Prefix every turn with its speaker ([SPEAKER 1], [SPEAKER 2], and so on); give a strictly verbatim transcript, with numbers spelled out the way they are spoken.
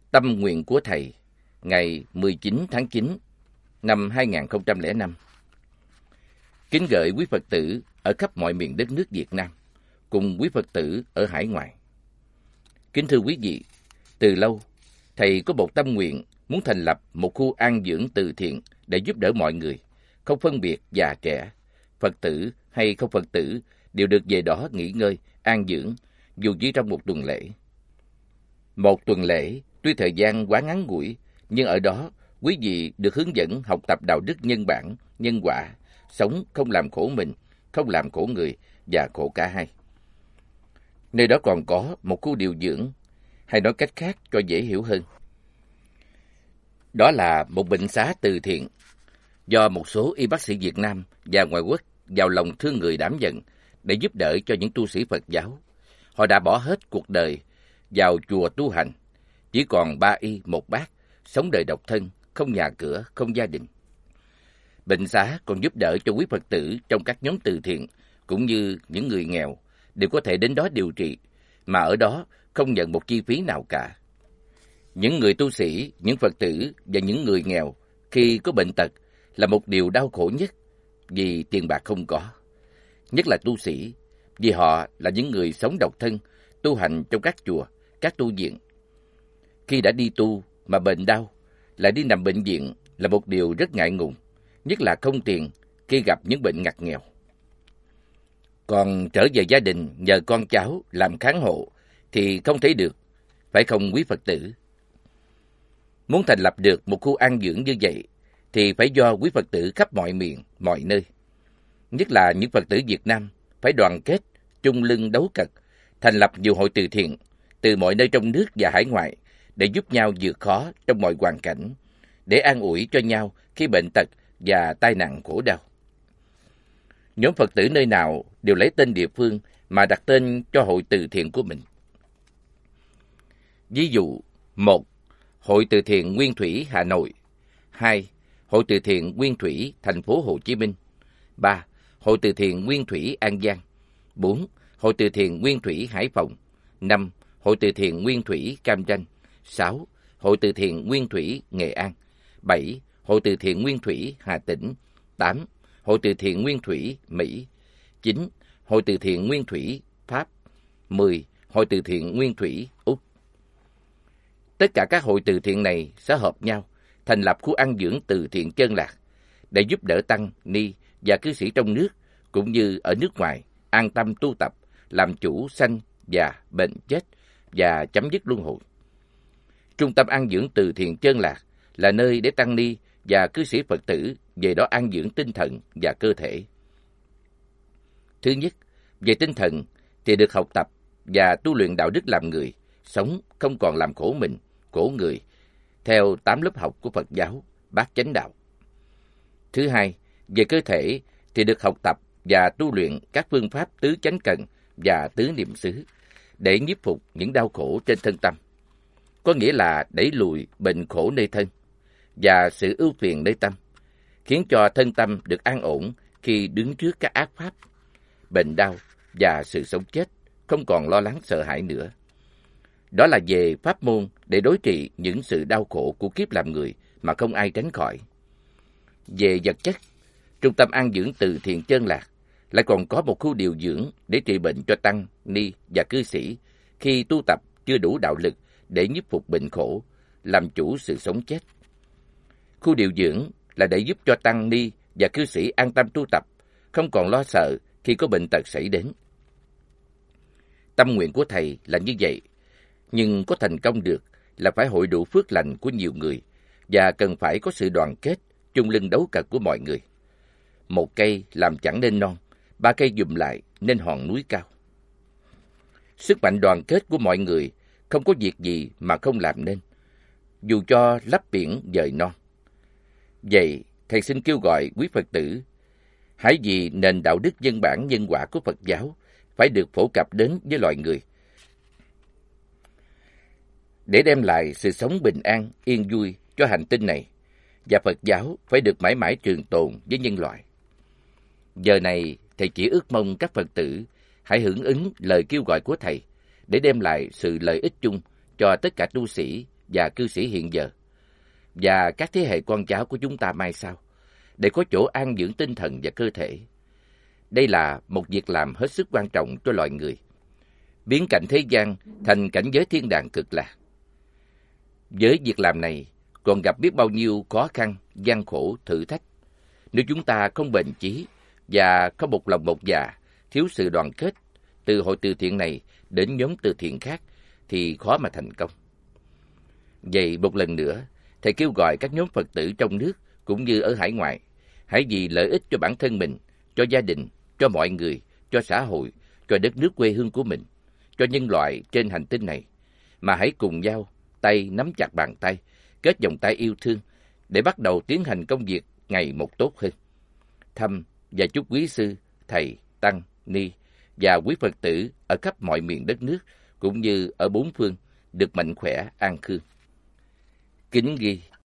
[SPEAKER 1] Tâm nguyện của Thầy ngày mười chín tháng chín năm hai nghìn không trăm lẻ năm. Kính gửi quý Phật tử ở khắp mọi miền đất nước Việt Nam, cùng quý Phật tử ở hải ngoại. Kính thưa quý vị, từ lâu, Thầy có một tâm nguyện muốn thành lập một khu an dưỡng từ thiện để giúp đỡ mọi người, không phân biệt già trẻ, Phật tử hay không Phật tử đều được về đó nghỉ ngơi, an dưỡng, dù chỉ trong một tuần lễ. Một tuần lễ, tuy thời gian quá ngắn ngủi, nhưng ở đó quý vị được hướng dẫn học tập đạo đức nhân bản, nhân quả, sống không làm khổ mình, không làm khổ người và khổ cả hai. Nơi đó còn có một khu điều dưỡng, hay nói cách khác cho dễ hiểu hơn. Đó là một bệnh xá từ thiện do một số y bác sĩ Việt Nam và ngoại quốc giàu lòng thương người đảm nhận để giúp đỡ cho những tu sĩ Phật giáo. Họ đã bỏ hết cuộc đời vào chùa tu hành, chỉ còn ba y một bát, sống đời độc thân, không nhà cửa, không gia đình. Bệnh xá còn giúp đỡ cho quý Phật tử trong các nhóm từ thiện, cũng như những người nghèo, đều có thể đến đó điều trị, mà ở đó không nhận một chi phí nào cả. Những người tu sĩ, những Phật tử và những người nghèo khi có bệnh tật là một điều đau khổ nhất, vì tiền bạc không có. Nhất là tu sĩ, vì họ là những người sống độc thân, tu hành trong các chùa, các tu viện. Khi đã đi tu mà bệnh đau, lại đi nằm bệnh viện là một điều rất ngại ngùng, nhất là không tiền khi gặp những bệnh ngặt nghèo. Còn trở về gia đình nhờ con cháu làm kháng hộ thì không thể được, phải không quý Phật tử? Muốn thành lập được một khu an dưỡng như vậy thì phải do quý Phật tử khắp mọi miền, mọi nơi. Nhất là những Phật tử Việt Nam phải đoàn kết, chung lưng đấu cật, thành lập nhiều hội từ thiện từ mọi nơi trong nước và hải ngoại để giúp nhau vượt khó trong mọi hoàn cảnh, để an ủi cho nhau khi bệnh tật và tai nạn khổ đau. Nhóm Phật tử nơi nào đều lấy tên địa phương mà đặt tên cho hội từ thiện của mình. Ví dụ, một. Hội từ thiện Nguyên Thủy Hà Nội. hai. Hội từ thiện Nguyên Thủy thành phố Hồ Chí Minh. ba. Hội từ thiện Nguyên Thủy An Giang. bốn. Hội từ thiện Nguyên Thủy Hải Phòng. năm. Hội từ thiện Nguyên Thủy Cam Ranh. sáu. Hội từ thiện Nguyên Thủy Nghệ An. bảy. Hội từ thiện Nguyên Thủy Hà Tĩnh. tám. Hội từ thiện Nguyên Thủy Mỹ. chín. Hội từ thiện Nguyên Thủy Pháp. mười. Hội từ thiện Nguyên Thủy Úc. Tất cả các hội từ thiện này sẽ hợp nhau thành lập khu an dưỡng từ thiện Chân Lạc để giúp đỡ tăng ni và cư sĩ trong nước cũng như ở nước ngoài an tâm tu tập, làm chủ sanh già bệnh chết và chấm dứt luân hồi. Trung tâm an dưỡng từ thiện Chân Lạc là nơi để tăng ni và cư sĩ Phật tử về đó an dưỡng tinh thần và cơ thể. Thứ nhất, về tinh thần thì được học tập và tu luyện đạo đức làm người, sống không còn làm khổ mình, khổ người, theo tám lớp học của Phật giáo, Bát Chánh Đạo. Thứ hai, về cơ thể thì được học tập và tu luyện các phương pháp tứ chánh cần và tứ niệm xứ để nhiếp phục những đau khổ trên thân tâm, có nghĩa là đẩy lùi bệnh khổ nơi thân và sự ưu phiền nơi tâm, khiến cho thân tâm được an ổn khi đứng trước các ác pháp, bệnh đau và sự sống chết, không còn lo lắng sợ hãi nữa. Đó là về pháp môn để đối trị những sự đau khổ của kiếp làm người mà không ai tránh khỏi. Về vật chất, Trung tâm an dưỡng từ thiện Chân Lạc lại còn có một khu điều dưỡng để trị bệnh cho tăng, ni và cư sĩ khi tu tập chưa đủ đạo lực để nhiếp phục bệnh khổ, làm chủ sự sống chết. Khu điều dưỡng là để giúp cho tăng ni và cư sĩ an tâm tu tập, không còn lo sợ khi có bệnh tật xảy đến. Tâm nguyện của Thầy là như vậy, nhưng có thành công được là phải hội đủ phước lành của nhiều người và cần phải có sự đoàn kết, chung lưng đấu cật của mọi người. Một cây làm chẳng nên non, ba cây giùm lại nên hòn núi cao. Sức mạnh đoàn kết của mọi người không có việc gì mà không làm nên, dù cho lấp biển dời non. Vậy, Thầy xin kêu gọi quý Phật tử, hãy vì nền đạo đức nhân bản nhân quả của Phật giáo phải được phổ cập đến với loài người, để đem lại sự sống bình an, yên vui cho hành tinh này, và Phật giáo phải được mãi mãi trường tồn với nhân loại. Giờ này, Thầy chỉ ước mong các Phật tử hãy hưởng ứng lời kêu gọi của Thầy để đem lại sự lợi ích chung cho tất cả tu sĩ và cư sĩ hiện giờ, và các thế hệ con cháu của chúng ta mai sau, để có chỗ an dưỡng tinh thần và cơ thể. Đây là một việc làm hết sức quan trọng cho loài người, biến cảnh thế gian thành cảnh giới thiên đàng cực lạc. Với việc làm này, còn gặp biết bao nhiêu khó khăn, gian khổ, thử thách. Nếu chúng ta không bền chí và không một lòng một dạ, thiếu sự đoàn kết từ hội từ thiện này đến nhóm từ thiện khác, thì khó mà thành công. Vậy một lần nữa, Thầy kêu gọi các nhóm Phật tử trong nước cũng như ở hải ngoại, hãy vì lợi ích cho bản thân mình, cho gia đình, cho mọi người, cho xã hội, cho đất nước quê hương của mình, cho nhân loại trên hành tinh này, mà hãy cùng nhau tay nắm chặt bàn tay, kết vòng tay yêu thương để bắt đầu tiến hành công việc ngày một tốt hơn. Thăm và chúc quý sư, thầy, tăng, ni và quý Phật tử ở khắp mọi miền đất nước cũng như ở bốn phương được mạnh khỏe, an khương. Kính ghi